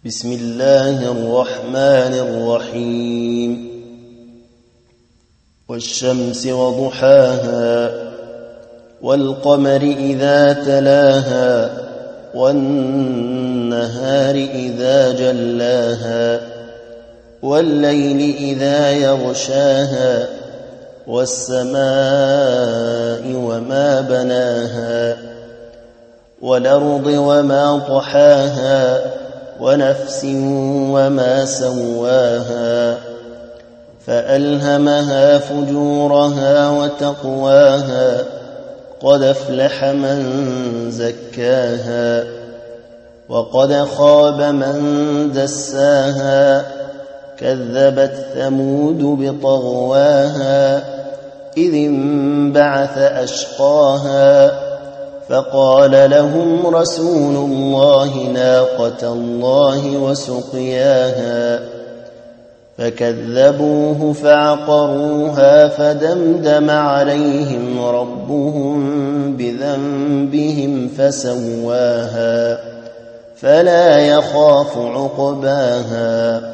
بسم الله الرحمن الرحيم والشمس وضحاها والقمر إذا تلاها والنهار إذا جلاها والليل إذا يغشاها والسماء وما بناها والأرض وما طحاها ونفس وما سواها فألهمها فجورها وتقواها قد أفلح من زكاها وقد خاب من دساها كذبت ثمود بطغواها إذ انبعث أشقاها فقال لهم رسول الله ناقة الله وسقياها فكذبوه فعقروها فدمدم عليهم ربهم بذنبهم فسواها فلا يخاف عقباها